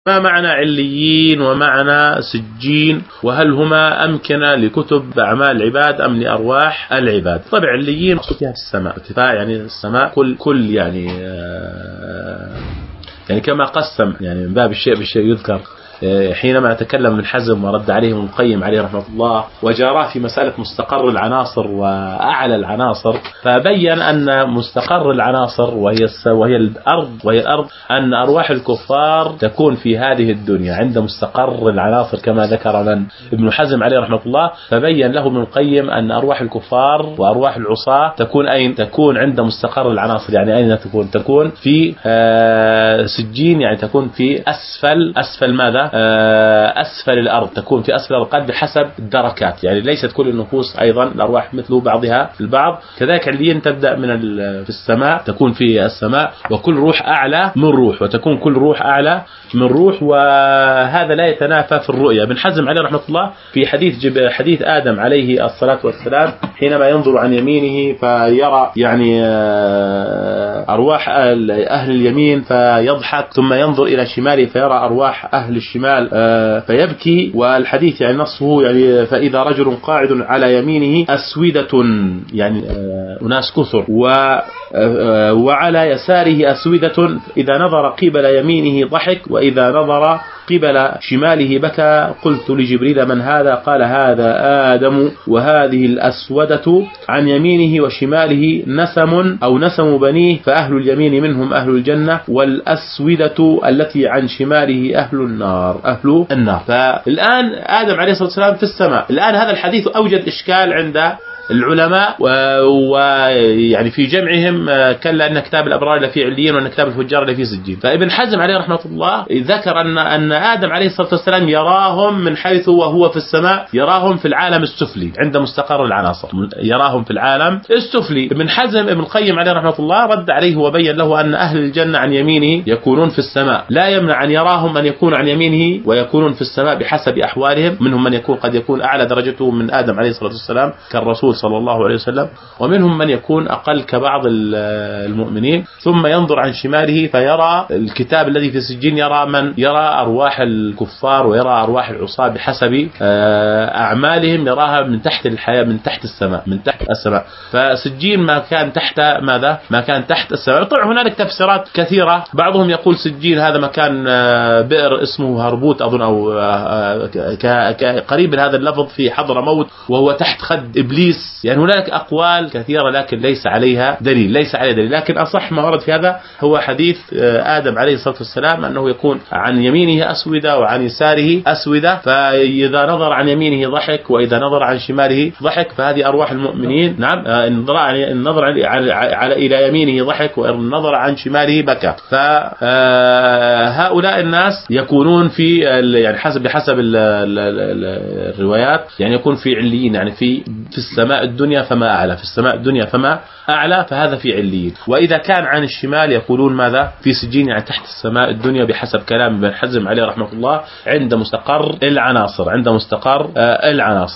ما معنى عليين ومعنى سجين، وهل هما أمكنة لكتب أعمال العباد أم لأرواح العباد؟ طبعا عليين فيها في السماء ارتفاع، يعني السماء كل يعني كما قسم، يعني من باب الشيء بالشيء يذكر. حينما تكلم ابن حزم ورد عليه ابن القيم عليه رحمة الله وجاراه في مسألة مستقر العناصر وأعلى العناصر، فبين أن مستقر العناصر وهي الأرض أن أرواح الكفار تكون في هذه الدنيا عند مستقر العناصر كما ذكر من ابن حزم عليه رحمة الله. فبين له ابن القيم أن أرواح الكفار وأرواح العصاة تكون أين؟ تكون عند مستقر العناصر. يعني أين تكون في سجين، يعني تكون في أسفل ماذا؟ أسفل الأرض، تكون في أسفل الأرض بحسب الدركات. يعني ليست كل النفوس أيضا الأرواح مثل بعضها البعض. كذلك عليين تبدأ في السماء، تكون في السماء، وكل روح أعلى من روح، وتكون كل روح أعلى من روح، وهذا لا يتنافى في الرؤية. ابن حزم عليه رحمة الله في حديث آدم عليه الصلاة والسلام حينما ينظر عن يمينه فيرى يعني أرواح أهل اليمين فيضحك، ثم ينظر إلى شماله فيرى أرواح أهل الشمال فيبكي. والحديث يعني نصه يعني فإذا رجل قاعد على يمينه أسودة، يعني أناس كثر، وعلى يساره أسودة، إذا نظر قبل يمينه ضحك وإذا نظر قبل شماله بكى. قلت لجبريل من هذا؟ قال هذا آدم، وهذه الأسودة عن يمينه وشماله نسم بنيه، فأهل اليمين منهم أهل الجنة، والأسودة التي عن شماله أهل النار. فالآن آدم عليه الصلاة والسلام في السماء. الآن هذا الحديث أوجد إشكال عند العلماء، ويعني في جمعهم كلا أن كتاب الأبرار لفي عليين وأن كتاب الفجار لفي سجين. فابن حزم عليه رحمة الله ذكر أن آدم عليه الصلاة والسلام يراهم من حيث وهو في السماء، يراهم في العالم السفلي عند مستقر العناصر، يراهم في العالم السفلي. ابن حزم ابن القيم عليه رحمة الله رد عليه وبين له أن أهل الجنة عن يمينه يكونون في السماء، لا يمنع أن يراهم أن يكون عن يمينه ويكونون في السماء بحسب أحوالهم. منهم من قد يكون أعلى درجته من آدم عليه الصلاة والسلام كالرسول صلى الله عليه وسلم، ومنهم من يكون أقل كبعض المؤمنين. ثم ينظر عن شماله فيرى الكتاب الذي في السجين، يرى أرواح الكفار ويرى أرواح العصاة بحسب أعمالهم، يراها من تحت الحياة، من تحت السماء. فسجين ما كان تحت ماذا؟ ما كان تحت السماء. طبعا هنالك تفسيرات كثيرة، بعضهم يقول سجين هذا مكان بئر اسمه هربوت أظن، أو قريب من هذا اللفظ في حضرموت، وهو تحت خد إبليس. يعني هنالك أقوال كثيرة لكن ليس عليها دليل. لكن أصح ما ورد في هذا هو حديث آدم عليه الصلاة والسلام أنه يكون عن يمينه أسودة وعن يساره أسودة، فإذا نظر عن يمينه ضحك وإذا نظر عن شماله ضحك. فهذه أرواح المؤمنين. نعم، النظر إلى يمينه ضحك وإن نظر عن شماله بكى. فهؤلاء الناس يكونون في يعني بحسب الروايات، يعني يكون في عليين، يعني في السماء الدنيا فما أعلى، في السماء الدنيا فما أعلى، فهذا في عليين. وإذا كان عن الشمال يقولون ماذا؟ في سجين، يعني تحت السماء الدنيا بحسب كلام ابن حزم عليه رحمة الله عند مستقر العناصر.